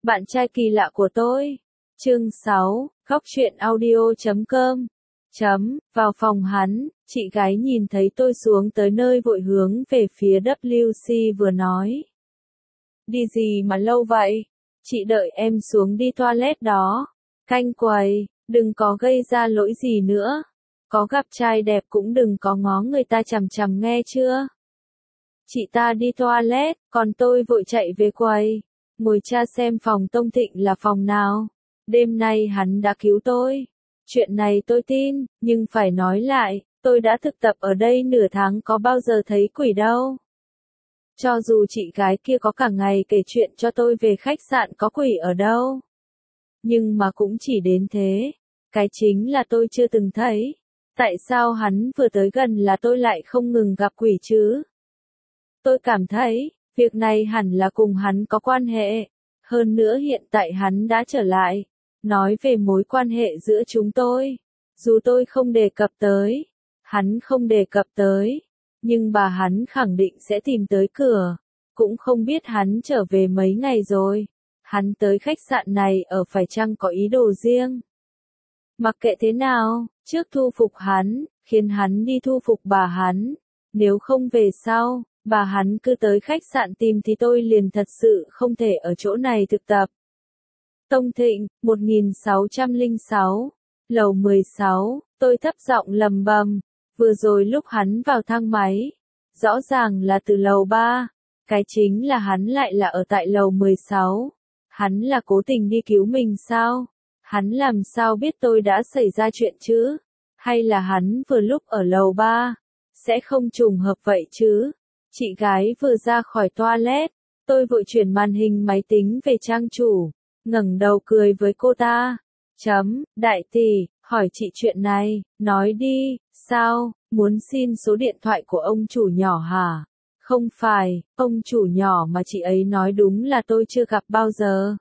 Bạn trai kỳ lạ của tôi. Chương 6, Góc truyện audio.com. Vào phòng hắn, chị gái nhìn thấy tôi xuống tới nơi vội hướng về phía WC vừa nói. Đi gì mà lâu vậy? Chị đợi em xuống đi toilet đó. Canh quầy, đừng có gây ra lỗi gì nữa. Có gặp trai đẹp cũng đừng có ngó người ta chằm chằm nghe chưa? Chị ta đi toilet, còn tôi vội chạy về quầy. Ngồi tra xem phòng Tông Thịnh là phòng nào. Đêm nay hắn đã cứu tôi. Chuyện này tôi tin, nhưng phải nói lại, tôi đã thực tập ở đây nửa tháng có bao giờ thấy quỷ đâu. Cho dù chị gái kia có cả ngày kể chuyện cho tôi về khách sạn có quỷ ở đâu. Nhưng mà cũng chỉ đến thế. Cái chính là tôi chưa từng thấy. Tại sao hắn vừa tới gần là tôi lại không ngừng gặp quỷ chứ? Tôi cảm thấy, việc này hẳn là cùng hắn có quan hệ. Hơn nữa hiện tại hắn đã trở lại. Nói về mối quan hệ giữa chúng tôi. Dù tôi không đề cập tới. Hắn không đề cập tới. Nhưng bà hắn khẳng định sẽ tìm tới cửa. Cũng không biết hắn trở về mấy ngày rồi. Hắn tới khách sạn này ở phải chăng có ý đồ riêng. Mặc kệ thế nào, trước thu phục hắn, khiến hắn đi thu phục bà hắn. Nếu không về sau, bà hắn cứ tới khách sạn tìm thì tôi liền thật sự không thể ở chỗ này thực tập. Tông Thịnh, 1606, lầu 16, tôi thấp giọng lầm bầm. Vừa rồi lúc hắn vào thang máy, rõ ràng là từ lầu 3, cái chính là hắn lại là ở tại lầu 16. Hắn là cố tình đi cứu mình sao? Hắn làm sao biết tôi đã xảy ra chuyện chứ? Hay là hắn vừa lúc ở lầu 3? Sẽ không trùng hợp vậy chứ? Chị gái vừa ra khỏi toilet, tôi vội chuyển màn hình máy tính về trang chủ, ngẩng đầu cười với cô ta. Đại tỷ, hỏi chị chuyện này, nói đi, sao, muốn xin số điện thoại của ông chủ nhỏ hả? Không phải, ông chủ nhỏ mà chị ấy nói đúng là tôi chưa gặp bao giờ.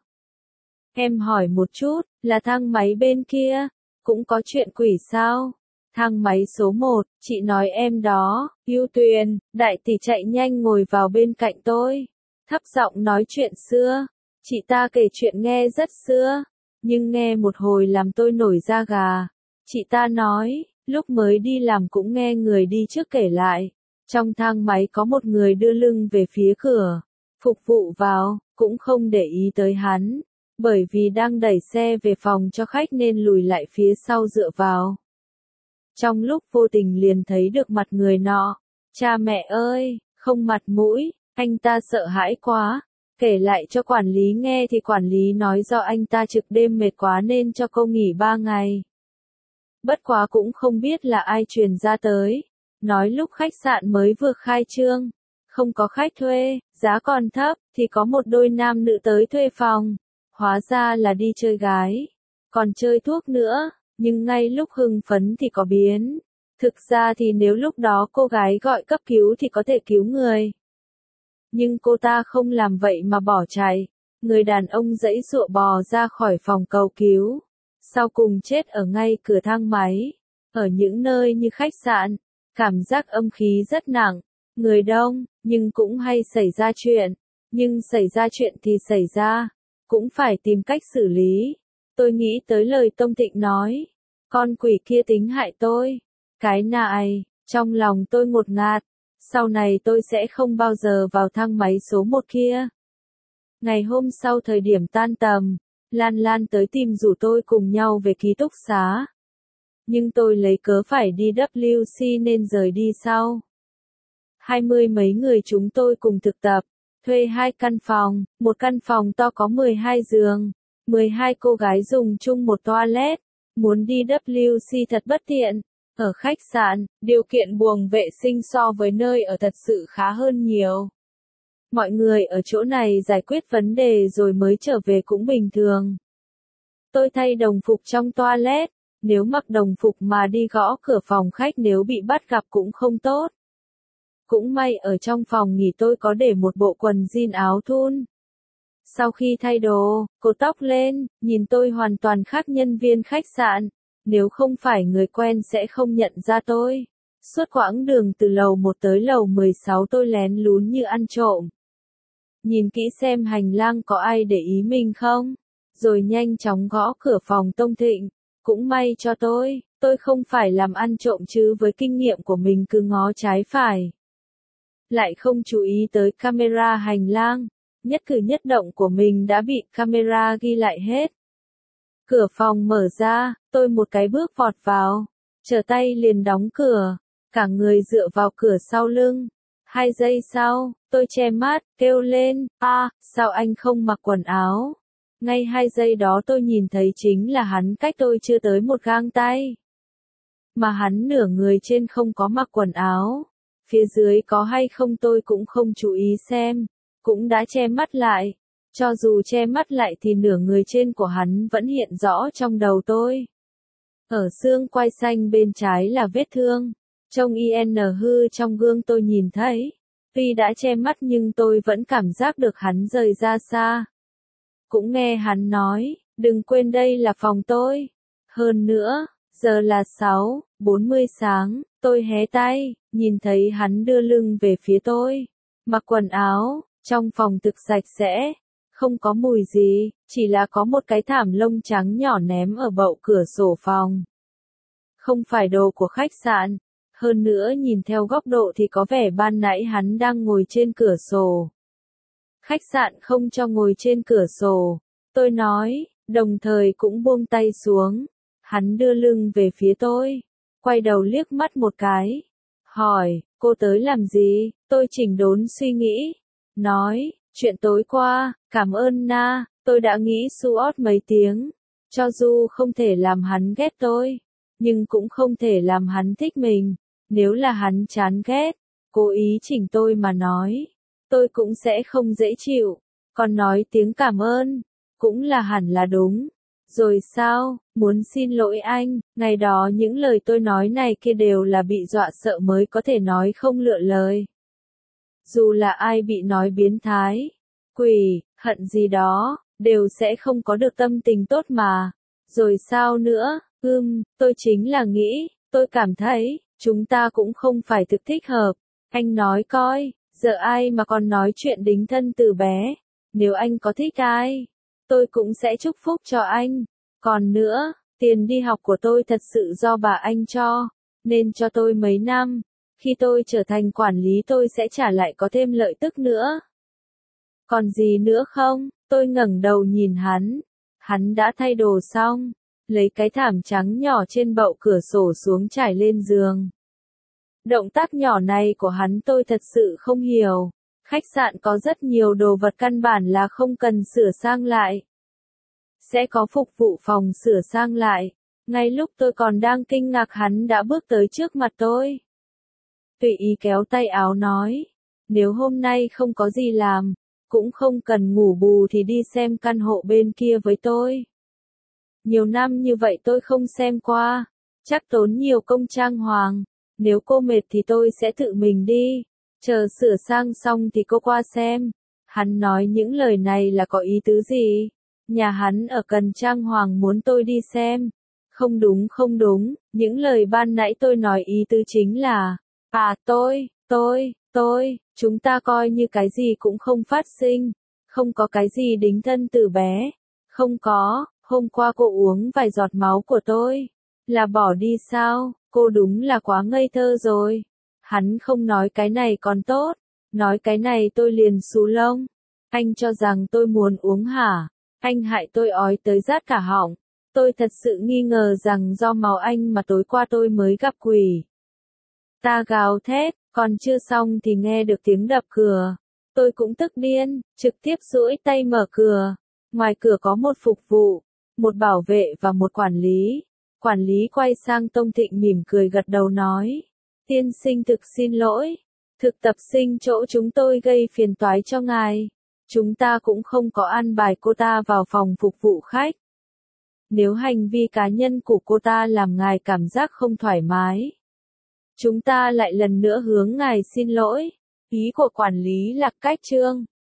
Em hỏi một chút, là thang máy bên kia, cũng có chuyện quỷ sao? Thang máy số 1, chị nói em đó, Ưu Tuyền, đại tỷ chạy nhanh ngồi vào bên cạnh tôi. Thấp giọng nói chuyện xưa, chị ta kể chuyện nghe rất xưa, nhưng nghe một hồi làm tôi nổi da gà. Chị ta nói, lúc mới đi làm cũng nghe người đi trước kể lại. Trong thang máy có một người đưa lưng về phía cửa, phục vụ vào, cũng không để ý tới hắn. Bởi vì đang đẩy xe về phòng cho khách nên lùi lại phía sau dựa vào. Trong lúc vô tình liền thấy được mặt người nọ. Cha mẹ ơi, không mặt mũi, anh ta sợ hãi quá. Kể lại cho quản lý nghe thì quản lý nói do anh ta trực đêm mệt quá nên cho cô nghỉ 3 ngày. Bất quá cũng không biết là ai truyền ra tới. Nói lúc khách sạn mới vừa khai trương, không có khách thuê, giá còn thấp, thì có một đôi nam nữ tới thuê phòng. Hóa ra là đi chơi gái, còn chơi thuốc nữa, nhưng ngay lúc hưng phấn thì có biến. Thực ra thì nếu lúc đó cô gái gọi cấp cứu thì có thể cứu người. Nhưng cô ta không làm vậy mà bỏ chạy. Người đàn ông giãy giụa bò ra khỏi phòng cầu cứu. Sau cùng chết ở ngay cửa thang máy. Ở những nơi như khách sạn, cảm giác âm khí rất nặng. Người đông, nhưng cũng hay xảy ra chuyện. Nhưng xảy ra chuyện thì xảy ra. Cũng phải tìm cách xử lý. Tôi nghĩ tới lời Tông Thịnh nói. Con quỷ kia tính hại tôi. Cái này, trong lòng tôi ngột ngạt. Sau này tôi sẽ không bao giờ vào thang máy số 1 kia. Ngày hôm sau thời điểm tan tầm, Lan Lan tới tìm rủ tôi cùng nhau về ký túc xá. Nhưng tôi lấy cớ phải đi WC nên rời đi sau. 20 mấy người chúng tôi cùng thực tập. Thuê 2 căn phòng, một căn phòng to có 12 giường, 12 cô gái dùng chung một toilet. Muốn đi WC thật bất tiện. Ở khách sạn, điều kiện buồng vệ sinh so với nơi ở thật sự khá hơn nhiều. Mọi người ở chỗ này giải quyết vấn đề rồi mới trở về cũng bình thường. Tôi thay đồng phục trong toilet, nếu mặc đồng phục mà đi gõ cửa phòng khách nếu bị bắt gặp cũng không tốt. Cũng may ở trong phòng nghỉ tôi có để một bộ quần jean áo thun. Sau khi thay đồ, cột tóc lên, nhìn tôi hoàn toàn khác nhân viên khách sạn. Nếu không phải người quen sẽ không nhận ra tôi. Suốt quãng đường từ lầu 1 tới lầu 16 tôi lén lún như ăn trộm. nhìn kỹ xem hành lang có ai để ý mình không, rồi nhanh chóng gõ cửa phòng Tông Thịnh. Cũng may cho tôi không phải làm ăn trộm chứ với kinh nghiệm của mình cứ ngó trái phải. Lại không chú ý tới camera hành lang, nhất cử nhất động của mình đã bị camera ghi lại hết. Cửa phòng mở ra, tôi một cái bước vọt vào, trở tay liền đóng cửa, cả người dựa vào cửa sau lưng. 2 giây sau, tôi che mắt, kêu lên, sao anh không mặc quần áo? Ngay 2 giây đó tôi nhìn thấy chính là hắn cách tôi chưa tới một gang tay. Mà hắn nửa người trên không có mặc quần áo, phía dưới có hay không tôi cũng không chú ý xem, cũng đã che mắt lại. Cho dù che mắt lại thì nửa người trên của hắn vẫn hiện rõ trong đầu tôi. Ở xương quai xanh bên trái là vết thương, trông IN hư trong gương tôi nhìn thấy. Tuy đã che mắt nhưng tôi vẫn cảm giác được hắn rời ra xa. Cũng nghe hắn nói, đừng quên đây là phòng tôi. Hơn nữa, giờ là 6:40 sáng, tôi hé tay, nhìn thấy hắn đưa lưng về phía tôi. Mặc quần áo, trong phòng thực sạch sẽ, không có mùi gì, chỉ là có một cái thảm lông trắng nhỏ ném ở bậu cửa sổ phòng. Không phải đồ của khách sạn, hơn nữa nhìn theo góc độ thì có vẻ ban nãy hắn đang ngồi trên cửa sổ. Khách sạn không cho ngồi trên cửa sổ, tôi nói, đồng thời cũng buông tay xuống. Hắn đưa lưng về phía tôi, quay đầu liếc mắt một cái, hỏi, cô tới làm gì? Tôi chỉnh đốn suy nghĩ, nói, chuyện tối qua, cảm ơn na, tôi đã nghĩ suốt mấy tiếng, cho dù không thể làm hắn ghét tôi, nhưng cũng không thể làm hắn thích mình. Nếu là hắn chán ghét, cố ý chỉnh tôi mà nói, tôi cũng sẽ không dễ chịu, còn nói tiếng cảm ơn, cũng là hẳn là đúng. Rồi sao, muốn xin lỗi anh, ngày đó những lời tôi nói này kia đều là bị dọa sợ mới có thể nói không lựa lời. Dù là ai bị nói biến thái, quỷ, hận gì đó, đều sẽ không có được tâm tình tốt mà. Rồi sao nữa, tôi chính là nghĩ, tôi cảm thấy, chúng ta cũng không phải thực thích hợp. Anh nói coi, giờ ai mà còn nói chuyện đính thân từ bé. Nếu anh có thích ai, tôi cũng sẽ chúc phúc cho anh. Còn nữa, tiền đi học của tôi thật sự do bà anh cho, nên cho tôi mấy năm. Khi tôi trở thành quản lý tôi sẽ trả lại có thêm lợi tức nữa. Còn gì nữa không? Tôi ngẩng đầu nhìn hắn. Hắn đã thay đồ xong, lấy cái thảm trắng nhỏ trên bậu cửa sổ xuống trải lên giường. Động tác nhỏ này của hắn tôi thật sự không hiểu. Khách sạn có rất nhiều đồ vật căn bản là không cần sửa sang lại. Sẽ có phục vụ phòng sửa sang lại. Ngay lúc tôi còn đang kinh ngạc hắn đã bước tới trước mặt tôi. Tùy ý kéo tay áo nói. Nếu hôm nay không có gì làm, cũng không cần ngủ bù thì đi xem căn hộ bên kia với tôi. Nhiều năm như vậy tôi không xem qua. Chắc tốn nhiều công trang hoàng. Nếu cô mệt thì tôi sẽ tự mình đi. Chờ sửa sang xong thì cô qua xem. Hắn nói những lời này là có ý tứ gì? Nhà hắn ở Cần Trang Hoàng muốn tôi đi xem. Không đúng, những lời ban nãy tôi nói ý tứ chính là, chúng ta coi như cái gì cũng không phát sinh. Không có cái gì đính thân từ bé. Không có, hôm qua cô uống vài giọt máu của tôi. Là bỏ đi sao? Cô đúng là quá ngây thơ rồi. Hắn không nói cái này còn tốt. Nói cái này tôi liền xù lông. Anh cho rằng tôi muốn uống hả? Anh hại tôi ói tới rát cả họng. Tôi thật sự nghi ngờ rằng do máu anh mà tối qua tôi mới gặp quỷ. Ta gào thét, còn chưa xong thì nghe được tiếng đập cửa. Tôi cũng tức điên, trực tiếp duỗi tay mở cửa. Ngoài cửa có một phục vụ, một bảo vệ và một quản lý. Quản lý quay sang Tông Thịnh mỉm cười gật đầu nói. Tiên sinh thực xin lỗi. Thực tập sinh chỗ chúng tôi gây phiền toái cho ngài. Chúng ta cũng không có an bài cô ta vào phòng phục vụ khách. Nếu hành vi cá nhân của cô ta làm ngài cảm giác không thoải mái, chúng ta lại lần nữa hướng ngài xin lỗi. Ý của quản lý là cách trương.